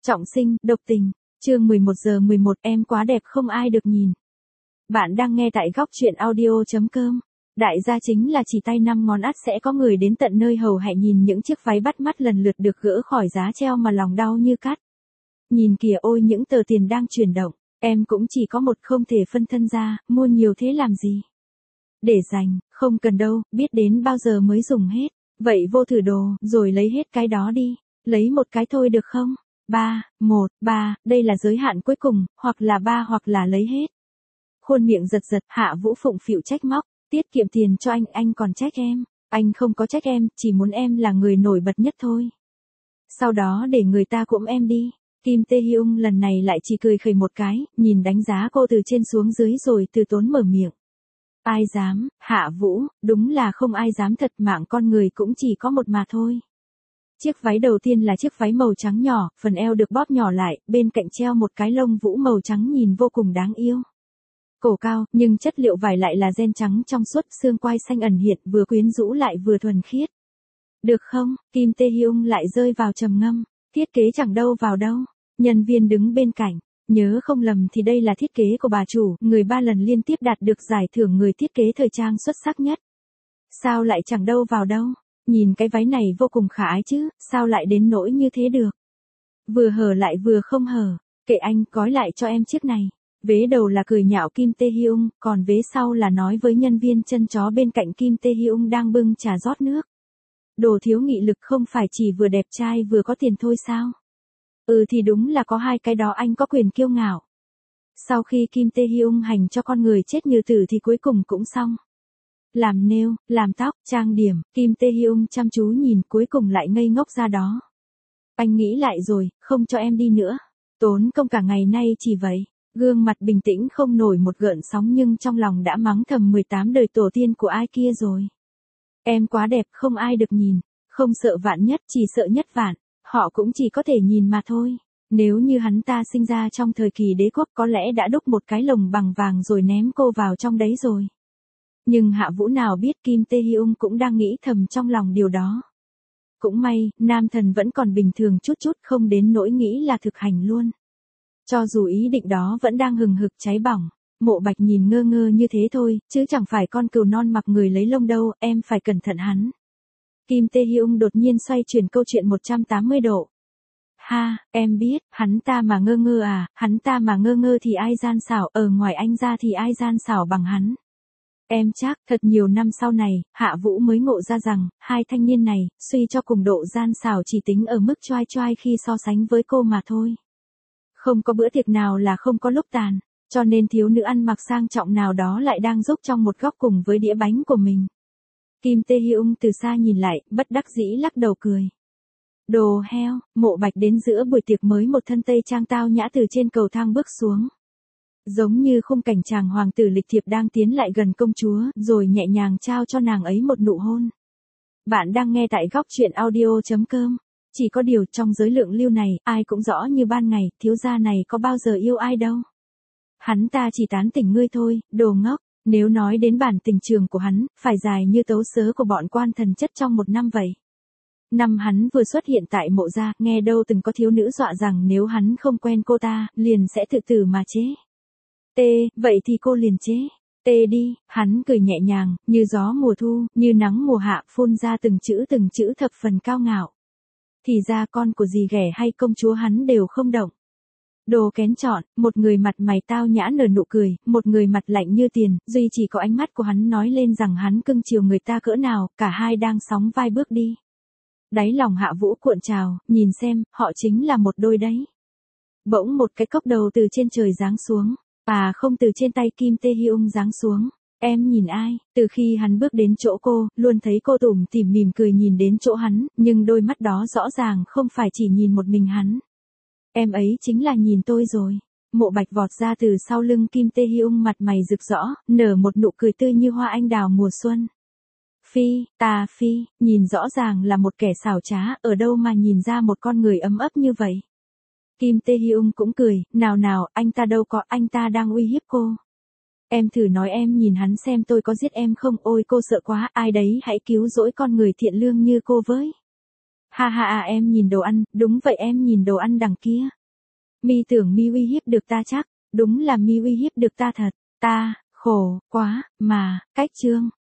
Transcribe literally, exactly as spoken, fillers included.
Trọng sinh, độc tình, chương mười một giờ mười một em quá đẹp không ai được nhìn. Bạn đang nghe tại góc truyện audio.com. Đại gia chính là chỉ tay năm ngón ắt sẽ có người đến tận nơi hầu hạ nhìn những chiếc váy bắt mắt lần lượt được gỡ khỏi giá treo mà lòng đau như cắt. Nhìn kìa ôi những tờ tiền đang chuyển động, em cũng chỉ có một không thể phân thân ra, mua nhiều thế làm gì? Để dành, không cần đâu, biết đến bao giờ mới dùng hết. Vậy vô thử đồ, rồi lấy hết cái đó đi. Lấy một cái thôi được không? Ba, một, ba, đây là giới hạn cuối cùng, hoặc là ba hoặc là lấy hết. Khuôn miệng giật giật, Hạ Vũ phụng phịu trách móc, tiết kiệm tiền cho anh, anh còn trách em. Anh không có trách em, chỉ muốn em là người nổi bật nhất thôi. Sau đó để người ta cụm em đi. Kim Tae Hyung lần này lại chỉ cười khẩy một cái, nhìn đánh giá cô từ trên xuống dưới rồi từ tốn mở miệng. Ai dám, Hạ Vũ, đúng là không ai dám thật, mạng con người cũng chỉ có một mà thôi. Chiếc váy đầu tiên là chiếc váy màu trắng nhỏ, phần eo được bóp nhỏ lại, bên cạnh treo một cái lông vũ màu trắng nhìn vô cùng đáng yêu. Cổ cao, nhưng chất liệu vải lại là ren trắng trong suốt, xương quai xanh ẩn hiện, vừa quyến rũ lại vừa thuần khiết. Được không? Kim Tae Hyung lại rơi vào trầm ngâm, thiết kế chẳng đâu vào đâu. Nhân viên đứng bên cạnh, nhớ không lầm thì đây là thiết kế của bà chủ, người ba lần liên tiếp đạt được giải thưởng người thiết kế thời trang xuất sắc nhất. Sao lại chẳng đâu vào đâu? Nhìn cái váy này vô cùng khả ái chứ, sao lại đến nỗi như thế được? Vừa hở lại vừa không hở, kệ anh, gói lại cho em chiếc này. Vế đầu là cười nhạo Kim Tae Hyung, còn vế sau là nói với nhân viên chân chó bên cạnh Kim Tae Hyung đang bưng trà rót nước. Đồ thiếu nghị lực không phải chỉ vừa đẹp trai vừa có tiền thôi sao? Ừ thì đúng là có hai cái đó anh có quyền kiêu ngạo. Sau khi Kim Tae Hyung hành cho con người chết như tử thì cuối cùng cũng xong. Làm nail, làm tóc, trang điểm, Kim Tae Hyung chăm chú nhìn cuối cùng lại ngây ngốc ra đó. Anh nghĩ lại rồi, không cho em đi nữa. Tốn công cả ngày nay chỉ vậy. Gương mặt bình tĩnh không nổi một gợn sóng nhưng trong lòng đã mắng thầm mười tám đời tổ tiên của ai kia rồi. Em quá đẹp không ai được nhìn, không sợ vạn nhất chỉ sợ nhất vạn, họ cũng chỉ có thể nhìn mà thôi. Nếu như hắn ta sinh ra trong thời kỳ đế quốc có lẽ đã đúc một cái lồng bằng vàng rồi ném cô vào trong đấy rồi. Nhưng Hạ Vũ nào biết Kim Tae Hyung cũng đang nghĩ thầm trong lòng điều đó. Cũng may, nam thần vẫn còn bình thường chút chút không đến nỗi nghĩ là thực hành luôn. Cho dù ý định đó vẫn đang hừng hực cháy bỏng, Mộ Bạch nhìn ngơ ngơ như thế thôi, chứ chẳng phải con cừu non mặc người lấy lông đâu, em phải cẩn thận hắn. Kim Tae Hyung đột nhiên xoay chuyển câu chuyện một trăm tám mươi độ. Ha, em biết, hắn ta mà ngơ ngơ à, hắn ta mà ngơ ngơ thì ai gian xảo, ở ngoài anh ra thì ai gian xảo bằng hắn. Em chắc, thật nhiều năm sau này, Hạ Vũ mới ngộ ra rằng, hai thanh niên này, suy cho cùng độ gian xảo chỉ tính ở mức choai choai khi so sánh với cô mà thôi. Không có bữa tiệc nào là không có lúc tàn, cho nên thiếu nữ ăn mặc sang trọng nào đó lại đang rúc trong một góc cùng với đĩa bánh của mình. Kim Tae Hyung từ xa nhìn lại, bất đắc dĩ lắc đầu cười. Đồ heo, Mộ Bạch đến giữa buổi tiệc mới một thân tây trang tao nhã từ trên cầu thang bước xuống. Giống như khung cảnh chàng hoàng tử lịch thiệp đang tiến lại gần công chúa, rồi nhẹ nhàng trao cho nàng ấy một nụ hôn. Bạn đang nghe tại góc truyện audio.com. Chỉ có điều trong giới lượng lưu này, ai cũng rõ như ban ngày, thiếu gia này có bao giờ yêu ai đâu. Hắn ta chỉ tán tỉnh ngươi thôi, đồ ngốc, nếu nói đến bản tình trường của hắn, phải dài như tấu sớ của bọn quan thần chất trong một năm vậy. Năm hắn vừa xuất hiện tại Mộ gia, nghe đâu từng có thiếu nữ dọa rằng nếu hắn không quen cô ta, liền sẽ tự tử mà chế. Tê, vậy thì cô liền chế. Tê đi, hắn cười nhẹ nhàng, như gió mùa thu, như nắng mùa hạ, phun ra từng chữ từng chữ thập phần cao ngạo. Thì ra con của dì ghẻ hay công chúa hắn đều không động. Đồ kén chọn, một người mặt mày tao nhã nở nụ cười, một người mặt lạnh như tiền, duy chỉ có ánh mắt của hắn nói lên rằng hắn cưng chiều người ta cỡ nào, cả hai đang sóng vai bước đi. Đáy lòng Hạ Vũ cuộn trào, nhìn xem, họ chính là một đôi đấy. Bỗng một cái cốc đầu từ trên trời giáng xuống, à không từ trên tay Kim Tae Hyung giáng xuống. Em nhìn ai, từ khi hắn bước đến chỗ cô, luôn thấy cô tủm tỉm mỉm cười nhìn đến chỗ hắn, nhưng đôi mắt đó rõ ràng không phải chỉ nhìn một mình hắn. Em ấy chính là nhìn tôi rồi. Mộ Bạch vọt ra từ sau lưng Kim Tae Hyung mặt mày rực rõ, nở một nụ cười tươi như hoa anh đào mùa xuân. Phi, ta Phi, nhìn rõ ràng là một kẻ xảo trá, ở đâu mà nhìn ra một con người ấm ấp như vậy. Kim Tae Hyung cũng cười, nào nào, anh ta đâu có, anh ta đang uy hiếp cô. Em thử nói em nhìn hắn xem tôi có giết em không, ôi cô sợ quá, ai đấy hãy cứu rỗi con người thiện lương như cô với. Ha ha à, em nhìn đồ ăn, đúng vậy em nhìn đồ ăn đằng kia. Mi tưởng mi uy hiếp được ta chắc, đúng là mi uy hiếp được ta thật, ta, khổ, quá, mà, cách Trương.